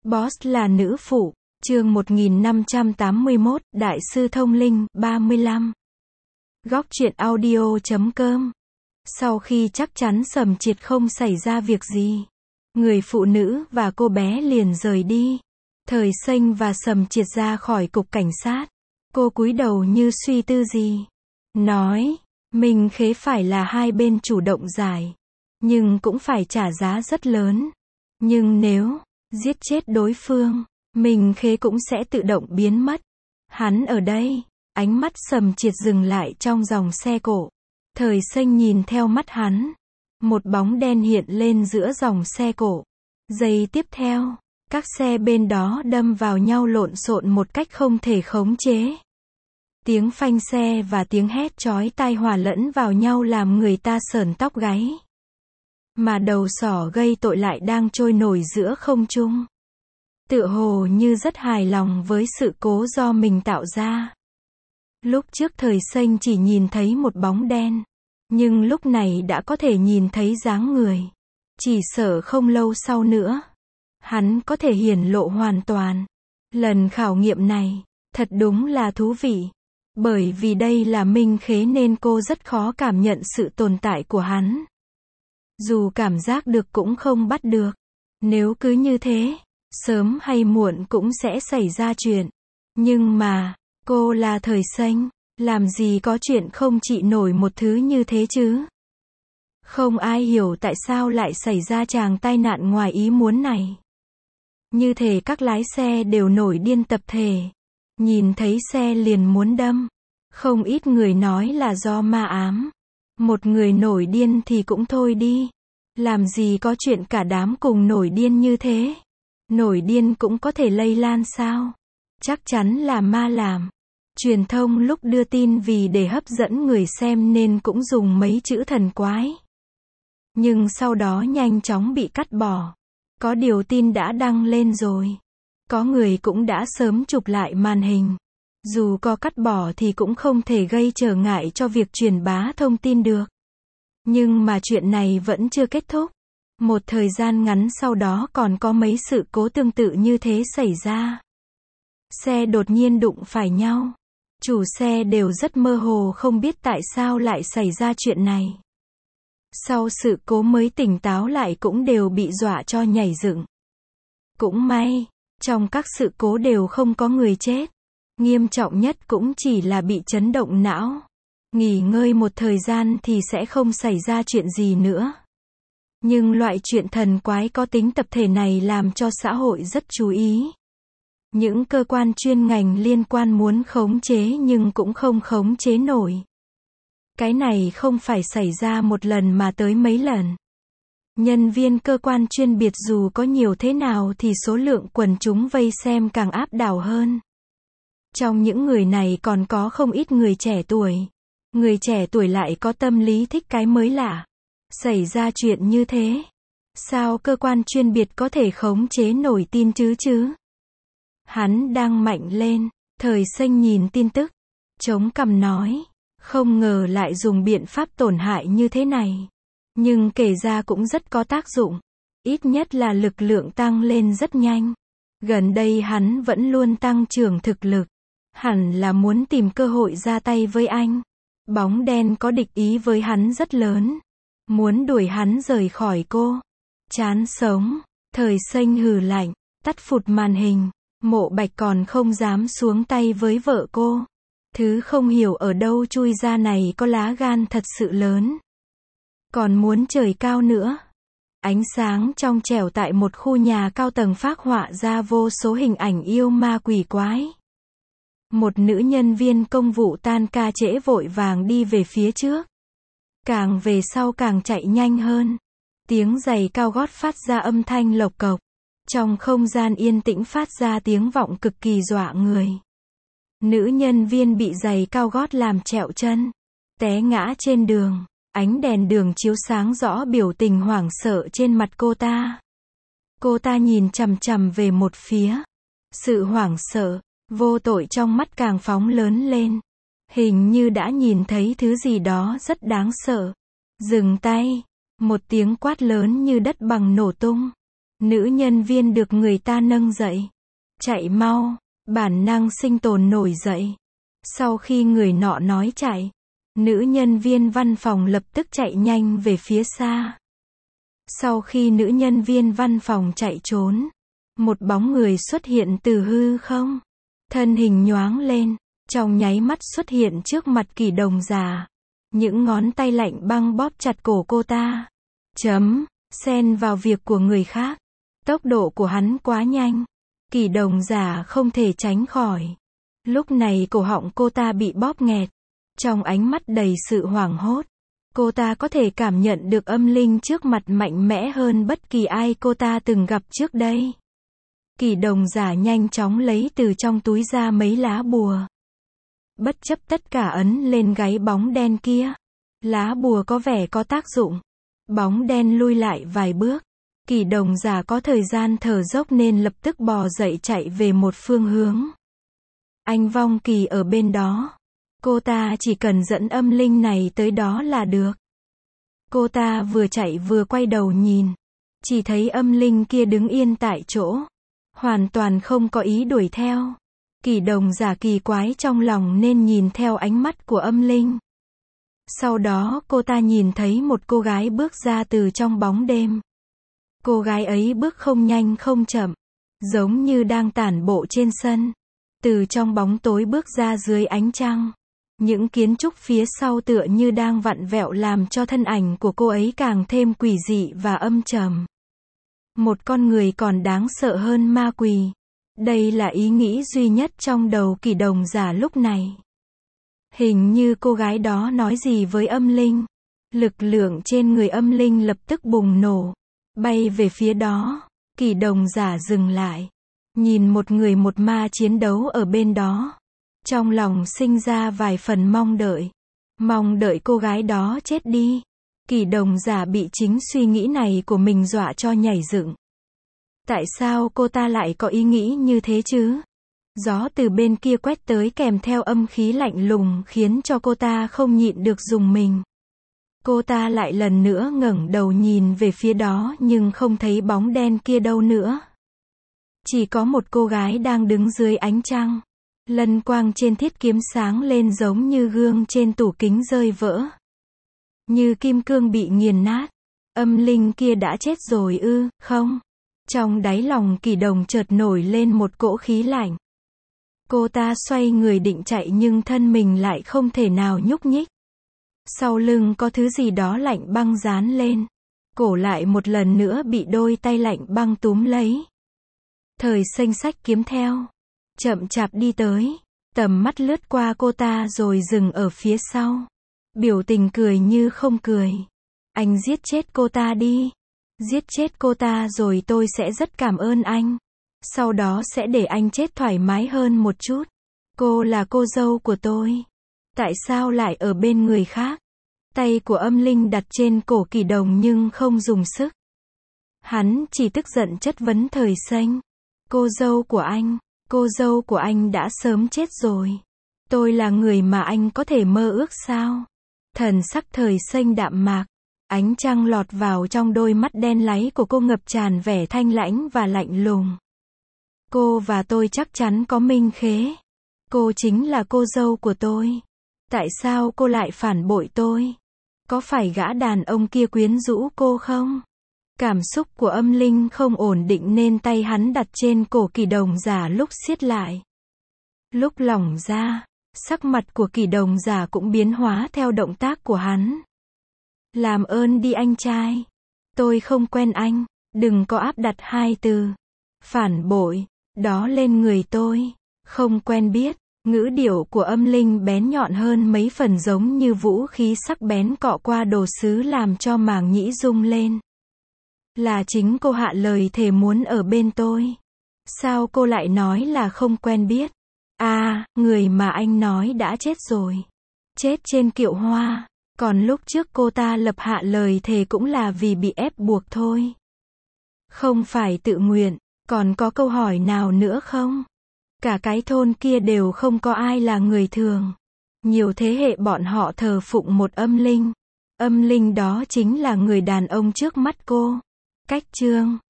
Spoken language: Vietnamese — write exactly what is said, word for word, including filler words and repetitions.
Boss là nữ phụ, chương một nghìn năm trăm tám mươi mốt, Đại sư thông linh, ba mươi lăm. Góc truyện audio chấm com. Sau khi chắc chắn Sầm Triệt không xảy ra việc gì, người phụ nữ và cô bé liền rời đi. Thời Xanh và Sầm Triệt ra khỏi cục cảnh sát. Cô cúi đầu như suy tư gì. Nói, mình Khế phải là hai bên chủ động giải, nhưng cũng phải trả giá rất lớn. Nhưng nếu giết chết đối phương, mình Khế cũng sẽ tự động biến mất. Hắn ở đây. Ánh mắt Sầm Triệt dừng lại trong dòng xe cộ. Thời Xanh nhìn theo mắt hắn. Một bóng đen hiện lên giữa dòng xe cộ. Giây tiếp theo, các xe bên đó đâm vào nhau lộn xộn một cách không thể khống chế. Tiếng phanh xe và tiếng hét chói tai hòa lẫn vào nhau làm người ta sởn tóc gáy. Mà đầu sỏ gây tội lại đang trôi nổi giữa không trung. Tựa hồ như rất hài lòng với sự cố do mình tạo ra. Lúc trước Thời Xanh chỉ nhìn thấy một bóng đen, nhưng lúc này đã có thể nhìn thấy dáng người. Chỉ sợ không lâu sau nữa, hắn có thể hiển lộ hoàn toàn. Lần khảo nghiệm này, thật đúng là thú vị. Bởi vì đây là Minh Khế nên cô rất khó cảm nhận sự tồn tại của hắn. Dù cảm giác được cũng không bắt được. Nếu cứ như thế, sớm hay muộn cũng sẽ xảy ra chuyện. Nhưng mà, cô là Thời Xanh, làm gì có chuyện không trị nổi một thứ như thế chứ. Không ai hiểu tại sao lại xảy ra tràng tai nạn ngoài ý muốn này. Như thể các lái xe đều nổi điên tập thể. Nhìn thấy xe liền muốn đâm. Không ít người nói là do ma ám. Một người nổi điên thì cũng thôi đi. Làm gì có chuyện cả đám cùng nổi điên như thế. Nổi điên cũng có thể lây lan sao? Chắc chắn là ma làm. Truyền thông lúc đưa tin vì để hấp dẫn người xem nên cũng dùng mấy chữ thần quái. Nhưng sau đó nhanh chóng bị cắt bỏ. Có điều tin đã đăng lên rồi. Có người cũng đã sớm chụp lại màn hình. Dù có cắt bỏ thì cũng không thể gây trở ngại cho việc truyền bá thông tin được. Nhưng mà chuyện này vẫn chưa kết thúc. Một thời gian ngắn sau đó còn có mấy sự cố tương tự như thế xảy ra. Xe đột nhiên đụng phải nhau. Chủ xe đều rất mơ hồ không biết tại sao lại xảy ra chuyện này. Sau sự cố mới tỉnh táo lại cũng đều bị dọa cho nhảy dựng. Cũng may, trong các sự cố đều không có người chết. Nghiêm trọng nhất cũng chỉ là bị chấn động não. Nghỉ ngơi một thời gian thì sẽ không xảy ra chuyện gì nữa. Nhưng loại chuyện thần quái có tính tập thể này làm cho xã hội rất chú ý. Những cơ quan chuyên ngành liên quan muốn khống chế nhưng cũng không khống chế nổi. Cái này không phải xảy ra một lần mà tới mấy lần. Nhân viên cơ quan chuyên biệt dù có nhiều thế nào thì số lượng quần chúng vây xem càng áp đảo hơn. Trong những người này còn có không ít người trẻ tuổi. Người trẻ tuổi lại có tâm lý thích cái mới lạ. Xảy ra chuyện như thế, sao cơ quan chuyên biệt có thể khống chế nổi tin chứ chứ? Hắn đang mạnh lên. Thời Xanh nhìn tin tức, chống cằm nói, không ngờ lại dùng biện pháp tổn hại như thế này. Nhưng kể ra cũng rất có tác dụng. Ít nhất là lực lượng tăng lên rất nhanh. Gần đây hắn vẫn luôn tăng trưởng thực lực. Hẳn là muốn tìm cơ hội ra tay với anh. Bóng đen có địch ý với hắn rất lớn. Muốn đuổi hắn rời khỏi cô. Chán sống. Thời Xanh hừ lạnh, tắt phụt màn hình. Mộ Bạch còn không dám xuống tay với vợ cô. Thứ không hiểu ở đâu chui ra này có lá gan thật sự lớn. Còn muốn trời cao nữa. Ánh sáng trong trẻo tại một khu nhà cao tầng phác họa ra vô số hình ảnh yêu ma quỷ quái. Một nữ nhân viên công vụ tan ca trễ vội vàng đi về phía trước. Càng về sau càng chạy nhanh hơn. Tiếng giày cao gót phát ra âm thanh lộc cộc. Trong không gian yên tĩnh phát ra tiếng vọng cực kỳ dọa người. Nữ nhân viên bị giày cao gót làm trẹo chân. Té ngã trên đường. Ánh đèn đường chiếu sáng rõ biểu tình hoảng sợ trên mặt cô ta. Cô ta nhìn chằm chằm về một phía. Sự hoảng sợ, vô tội trong mắt càng phóng lớn lên. Hình như đã nhìn thấy thứ gì đó rất đáng sợ. Dừng tay. Một tiếng quát lớn như đất bằng nổ tung. Nữ nhân viên được người ta nâng dậy. Chạy mau, bản năng sinh tồn nổi dậy. Sau khi người nọ nói chạy, nữ nhân viên văn phòng lập tức chạy nhanh về phía xa. Sau khi nữ nhân viên văn phòng chạy trốn, một bóng người xuất hiện từ hư không. Thân hình nhoáng lên, trong nháy mắt xuất hiện trước mặt Kỷ Đồng già. Những ngón tay lạnh băng bóp chặt cổ cô ta. Chấm, xen vào việc của người khác. Tốc độ của hắn quá nhanh. Kỷ Đồng già không thể tránh khỏi. Lúc này cổ họng cô ta bị bóp nghẹt. Trong ánh mắt đầy sự hoảng hốt, cô ta có thể cảm nhận được âm linh trước mặt mạnh mẽ hơn bất kỳ ai cô ta từng gặp trước đây. Kỷ Đồng giả nhanh chóng lấy từ trong túi ra mấy lá bùa. Bất chấp tất cả ấn lên gáy bóng đen kia. Lá bùa có vẻ có tác dụng. Bóng đen lui lại vài bước. Kỷ Đồng giả có thời gian thở dốc nên lập tức bò dậy chạy về một phương hướng. Anh Vong Kỳ ở bên đó. Cô ta chỉ cần dẫn âm linh này tới đó là được. Cô ta vừa chạy vừa quay đầu nhìn. Chỉ thấy âm linh kia đứng yên tại chỗ. Hoàn toàn không có ý đuổi theo. Kỷ Đồng giả kỳ quái trong lòng nên nhìn theo ánh mắt của âm linh. Sau đó cô ta nhìn thấy một cô gái bước ra từ trong bóng đêm. Cô gái ấy bước không nhanh không chậm, giống như đang tản bộ trên sân. Từ trong bóng tối bước ra dưới ánh trăng. Những kiến trúc phía sau tựa như đang vặn vẹo làm cho thân ảnh của cô ấy càng thêm quỷ dị và âm trầm. Một con người còn đáng sợ hơn ma quỷ. Đây là ý nghĩ duy nhất trong đầu Kỷ Đồng giả lúc này. Hình như cô gái đó nói gì với âm linh. Lực lượng trên người âm linh lập tức bùng nổ. Bay về phía đó. Kỷ Đồng giả dừng lại. Nhìn một người một ma chiến đấu ở bên đó. Trong lòng sinh ra vài phần mong đợi. Mong đợi cô gái đó chết đi. Kỷ Đồng giả bị chính suy nghĩ này của mình dọa cho nhảy dựng. Tại sao cô ta lại có ý nghĩ như thế chứ? Gió từ bên kia quét tới kèm theo âm khí lạnh lùng khiến cho cô ta không nhịn được rùng mình. Cô ta lại lần nữa ngẩng đầu nhìn về phía đó nhưng không thấy bóng đen kia đâu nữa. Chỉ có một cô gái đang đứng dưới ánh trăng. Lân quang trên thiết kiếm sáng lên giống như gương trên tủ kính rơi vỡ. Như kim cương bị nghiền nát. Âm linh kia đã chết rồi ư, không? Trong đáy lòng Kỷ Đồng chợt nổi lên một cỗ khí lạnh. Cô ta xoay người định chạy nhưng thân mình lại không thể nào nhúc nhích. Sau lưng có thứ gì đó lạnh băng dán lên. Cổ lại một lần nữa bị đôi tay lạnh băng túm lấy. Thời xanh xách kiếm theo. Chậm chạp đi tới. Tầm mắt lướt qua cô ta rồi dừng ở phía sau. Biểu tình cười như không cười. Anh giết chết cô ta đi. Giết chết cô ta rồi tôi sẽ rất cảm ơn anh. Sau đó sẽ để anh chết thoải mái hơn một chút. Cô là cô dâu của tôi. Tại sao lại ở bên người khác? Tay của âm linh đặt trên cổ Kỷ Đồng nhưng không dùng sức. Hắn chỉ tức giận chất vấn Thời Xanh. Cô dâu của anh, cô dâu của anh đã sớm chết rồi. Tôi là người mà anh có thể mơ ước sao? Thần sắc Thời Xanh đạm mạc. Ánh trăng lọt vào trong đôi mắt đen láy của cô ngập tràn vẻ thanh lãnh và lạnh lùng. Cô và tôi chắc chắn có minh khế. Cô chính là cô dâu của tôi. Tại sao cô lại phản bội tôi? Có phải gã đàn ông kia quyến rũ cô không? Cảm xúc của âm linh không ổn định nên tay hắn đặt trên cổ Kỷ Đồng giả lúc siết lại. Lúc lỏng ra, sắc mặt của Kỷ Đồng giả cũng biến hóa theo động tác của hắn. Làm ơn đi anh trai. Tôi không quen anh. Đừng có áp đặt hai từ phản bội đó lên người tôi. Không quen biết. Ngữ điệu của âm linh bén nhọn hơn mấy phần giống như vũ khí sắc bén cọ qua đồ sứ làm cho màng nhĩ rung lên. Là chính cô hạ lời thề muốn ở bên tôi. Sao cô lại nói là không quen biết? À, người mà anh nói đã chết rồi. Chết trên kiệu hoa. Còn lúc trước cô ta lập hạ lời thề cũng là vì bị ép buộc thôi. Không phải tự nguyện. Còn có câu hỏi nào nữa không? Cả cái thôn kia đều không có ai là người thường. Nhiều thế hệ bọn họ thờ phụng một âm linh. Âm linh đó chính là người đàn ông trước mắt cô. Cách chương